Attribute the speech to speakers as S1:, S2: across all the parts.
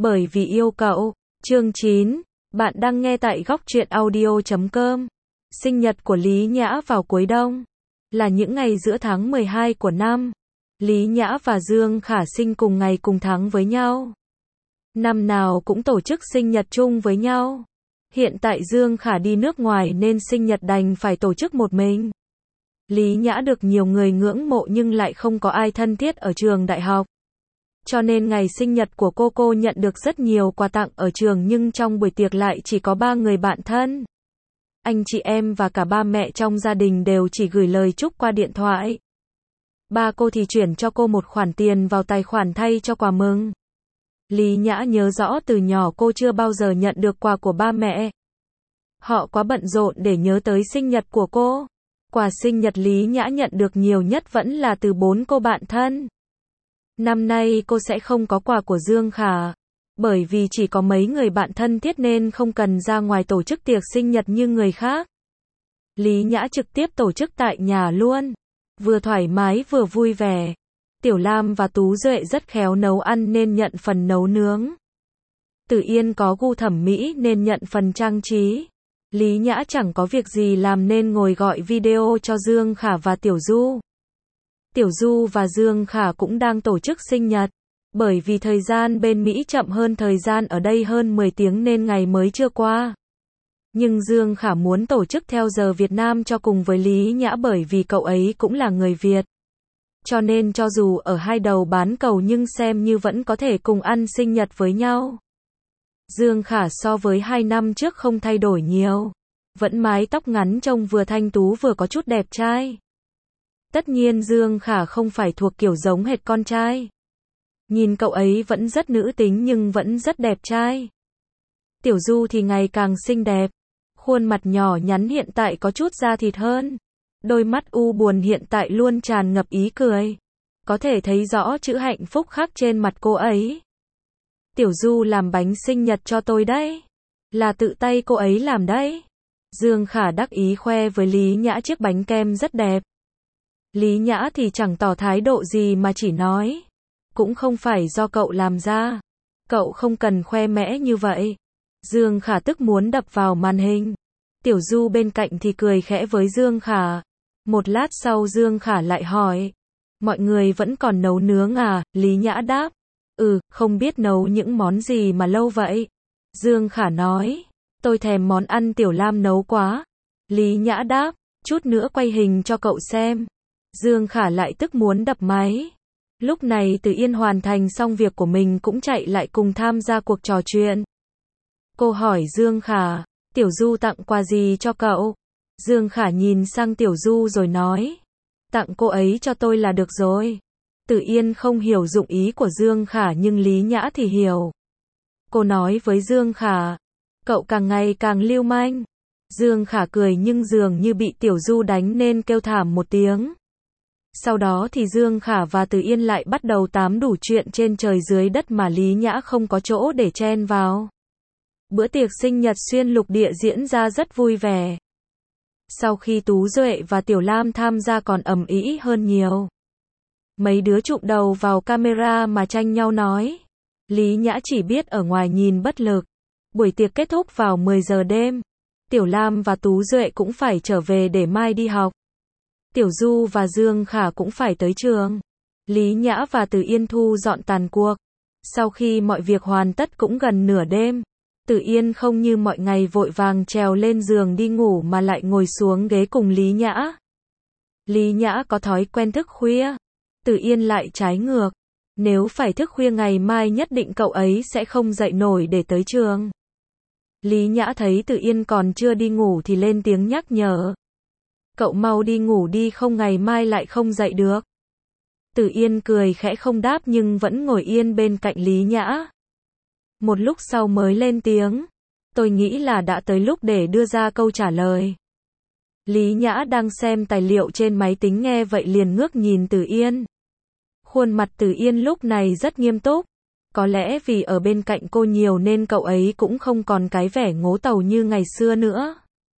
S1: Bởi vì yêu cậu. Chương 9. Bạn đang nghe tại góc truyện audio.com. Sinh nhật của Lý Nhã vào cuối đông. Là những ngày giữa tháng 12 của năm. Lý Nhã và Dương Khả sinh cùng ngày cùng tháng với nhau. Năm nào cũng tổ chức sinh nhật chung với nhau. Hiện tại Dương Khả đi nước ngoài nên sinh nhật đành phải tổ chức một mình. Lý Nhã được nhiều người ngưỡng mộ nhưng lại không có ai thân thiết ở trường đại học. Cho nên ngày sinh nhật của cô nhận được rất nhiều quà tặng ở trường nhưng trong buổi tiệc lại chỉ có 3 người bạn thân. Anh chị em và cả ba mẹ trong gia đình đều chỉ gửi lời chúc qua điện thoại. Ba cô thì chuyển cho cô một khoản tiền vào tài khoản thay cho quà mừng. Lý Nhã nhớ rõ từ nhỏ cô chưa bao giờ nhận được quà của ba mẹ. Họ quá bận rộn để nhớ tới sinh nhật của cô. Quà sinh nhật Lý Nhã nhận được nhiều nhất vẫn là từ 4 cô bạn thân. Năm nay cô sẽ không có quà của Dương Khả. Bởi vì chỉ có mấy người bạn thân thiết nên không cần ra ngoài tổ chức tiệc sinh nhật như người khác. Lý Nhã trực tiếp tổ chức tại nhà luôn. Vừa thoải mái vừa vui vẻ. Tiểu Lam và Tú Duệ rất khéo nấu ăn nên nhận phần nấu nướng. Tử Yên có gu thẩm mỹ nên nhận phần trang trí. Lý Nhã chẳng có việc gì làm nên ngồi gọi video cho Dương Khả và Tiểu Du. Tiểu Du và Dương Khả cũng đang tổ chức sinh nhật. Bởi vì thời gian bên Mỹ chậm hơn thời gian ở đây hơn 10 tiếng nên ngày mới chưa qua. Nhưng Dương Khả muốn tổ chức theo giờ Việt Nam cho cùng với Lý Nhã bởi vì cậu ấy cũng là người Việt. Cho nên cho dù ở hai đầu bán cầu nhưng xem như vẫn có thể cùng ăn sinh nhật với nhau. Dương Khả so với 2 năm trước không thay đổi nhiều. Vẫn mái tóc ngắn trông vừa thanh tú vừa có chút đẹp trai. Tất nhiên Dương Khả không phải thuộc kiểu giống hệt con trai. Nhìn cậu ấy vẫn rất nữ tính nhưng vẫn rất đẹp trai. Tiểu Du thì ngày càng xinh đẹp. Khuôn mặt nhỏ nhắn hiện tại có chút da thịt hơn. Đôi mắt u buồn hiện tại luôn tràn ngập ý cười. Có thể thấy rõ chữ hạnh phúc khắc trên mặt cô ấy. Tiểu Du làm bánh sinh nhật cho tôi đấy. Là tự tay cô ấy làm đấy. Dương Khả đắc ý khoe với Lý Nhã chiếc bánh kem rất đẹp. Lý Nhã thì chẳng tỏ thái độ gì mà chỉ nói. Cũng không phải do cậu làm ra. Cậu không cần khoe mẽ như vậy. Dương Khả tức muốn đập vào màn hình. Tiểu Du bên cạnh thì cười khẽ với Dương Khả. Một lát sau Dương Khả lại hỏi. Mọi người vẫn còn nấu nướng à? Lý Nhã đáp. Không biết nấu những món gì mà lâu vậy. Dương Khả nói. Tôi thèm món ăn Tiểu Lam nấu quá. Lý Nhã đáp. Chút nữa quay hình cho cậu xem. Dương Khả lại tức muốn đập máy. Lúc này Từ Yên hoàn thành xong việc của mình cũng chạy lại cùng tham gia cuộc trò chuyện. Cô hỏi Dương Khả. Tiểu Du tặng quà gì cho cậu? Dương Khả nhìn sang Tiểu Du rồi nói. Tặng cô ấy cho tôi là được rồi. Tử Yên không hiểu dụng ý của Dương Khả nhưng Lý Nhã thì hiểu. Cô nói với Dương Khả. Cậu càng ngày càng lưu manh. Dương Khả cười nhưng dường như bị Tiểu Du đánh nên kêu thảm một tiếng. Sau đó thì Dương Khả và Tử Yên lại bắt đầu tám đủ chuyện trên trời dưới đất mà Lý Nhã không có chỗ để chen vào. Bữa tiệc sinh nhật xuyên lục địa diễn ra rất vui vẻ. Sau khi Tú Duệ và Tiểu Lam tham gia còn ầm ĩ hơn nhiều. Mấy đứa chụm đầu vào camera mà tranh nhau nói. Lý Nhã chỉ biết ở ngoài nhìn bất lực. Buổi tiệc kết thúc vào 10 giờ đêm. Tiểu Lam và Tú Duệ cũng phải trở về để mai đi học. Tiểu Du và Dương Khả cũng phải tới trường. Lý Nhã và Từ Yên thu dọn tàn cuộc. Sau khi mọi việc hoàn tất cũng gần nửa đêm. Tử Yên không như mọi ngày vội vàng trèo lên giường đi ngủ mà lại ngồi xuống ghế cùng Lý Nhã. Lý Nhã có thói quen thức khuya. Tử Yên lại trái ngược. Nếu phải thức khuya ngày mai nhất định cậu ấy sẽ không dậy nổi để tới trường. Lý Nhã thấy Tử Yên còn chưa đi ngủ thì lên tiếng nhắc nhở. Cậu mau đi ngủ đi không ngày mai lại không dậy được. Tử Yên cười khẽ không đáp nhưng vẫn ngồi yên bên cạnh Lý Nhã. Một lúc sau mới lên tiếng. Tôi nghĩ là đã tới lúc để đưa ra câu trả lời. Lý Nhã đang xem tài liệu trên máy tính nghe vậy liền ngước nhìn Tử Yên. Khuôn mặt Tử Yên lúc này rất nghiêm túc. Có lẽ vì ở bên cạnh cô nhiều nên cậu ấy cũng không còn cái vẻ ngố tàu như ngày xưa nữa.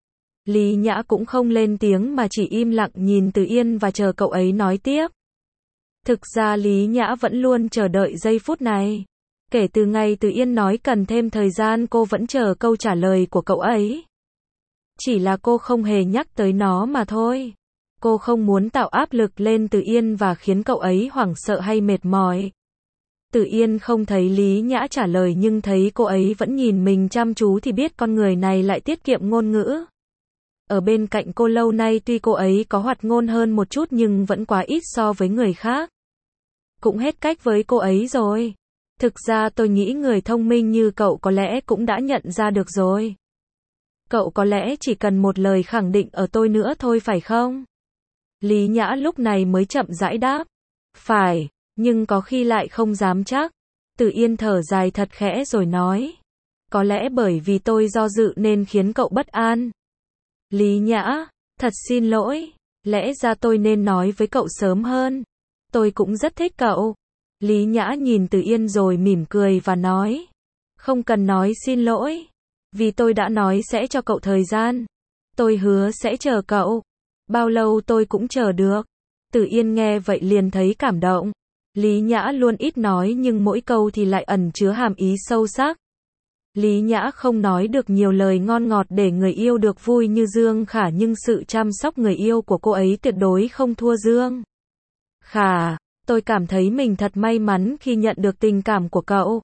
S1: Lý Nhã cũng không lên tiếng mà chỉ im lặng nhìn Tử Yên và chờ cậu ấy nói tiếp. Thực ra Lý Nhã vẫn luôn chờ đợi giây phút này. Kể từ ngày Từ Yên nói cần thêm thời gian cô vẫn chờ câu trả lời của cậu ấy. Chỉ là cô không hề nhắc tới nó mà thôi. Cô không muốn tạo áp lực lên Từ Yên và khiến cậu ấy hoảng sợ hay mệt mỏi. Từ Yên không thấy Lý Nhã trả lời nhưng thấy cô ấy vẫn nhìn mình chăm chú thì biết con người này lại tiết kiệm ngôn ngữ. Ở bên cạnh cô lâu nay tuy cô ấy có hoạt ngôn hơn một chút nhưng vẫn quá ít so với người khác. Cũng hết cách với cô ấy rồi. Thực ra tôi nghĩ người thông minh như cậu có lẽ cũng đã nhận ra được rồi. Cậu có lẽ chỉ cần một lời khẳng định ở tôi nữa thôi phải không? Lý Nhã lúc này mới chậm rãi đáp. Phải, nhưng có khi lại không dám chắc. Từ Yên thở dài thật khẽ rồi nói. Có lẽ bởi vì tôi do dự nên khiến cậu bất an. Lý Nhã, thật xin lỗi, lẽ ra tôi nên nói với cậu sớm hơn. Tôi cũng rất thích cậu. Lý Nhã nhìn Từ Yên rồi mỉm cười và nói. Không cần nói xin lỗi. Vì tôi đã nói sẽ cho cậu thời gian. Tôi hứa sẽ chờ cậu. Bao lâu tôi cũng chờ được. Từ Yên nghe vậy liền thấy cảm động. Lý Nhã luôn ít nói nhưng mỗi câu thì lại ẩn chứa hàm ý sâu sắc. Lý Nhã không nói được nhiều lời ngon ngọt để người yêu được vui như Dương Khả nhưng sự chăm sóc người yêu của cô ấy tuyệt đối không thua Dương Khả. Tôi cảm thấy mình thật may mắn khi nhận được tình cảm của cậu.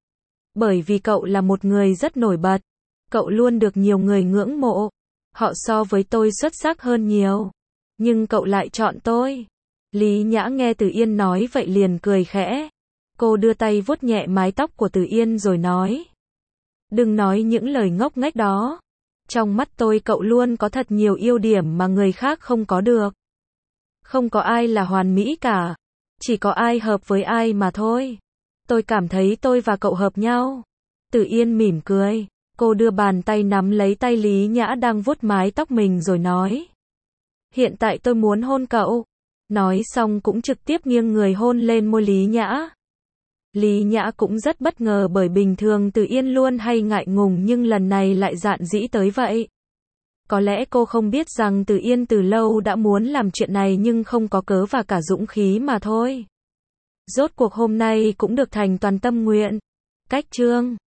S1: Bởi vì cậu là một người rất nổi bật. Cậu luôn được nhiều người ngưỡng mộ. Họ so với tôi xuất sắc hơn nhiều. Nhưng cậu lại chọn tôi. Lý Nhã nghe Từ Yên nói vậy liền cười khẽ. Cô đưa tay vuốt nhẹ mái tóc của Từ Yên rồi nói. Đừng nói những lời ngốc nghếch đó. Trong mắt tôi cậu luôn có thật nhiều ưu điểm mà người khác không có được. Không có ai là hoàn mỹ cả. Chỉ có ai hợp với ai mà thôi. Tôi cảm thấy tôi và cậu hợp nhau. Từ Yên mỉm cười. Cô đưa bàn tay nắm lấy tay Lý Nhã đang vuốt mái tóc mình rồi nói. Hiện tại tôi muốn hôn cậu. Nói xong cũng trực tiếp nghiêng người hôn lên môi Lý Nhã. Lý Nhã cũng rất bất ngờ bởi bình thường Từ Yên luôn hay ngại ngùng nhưng lần này lại dạn dĩ tới vậy. Có lẽ cô không biết rằng Từ Yên từ lâu đã muốn làm chuyện này nhưng không có cớ và cả dũng khí mà thôi. Rốt cuộc hôm nay cũng được thành toàn tâm nguyện. Cách chương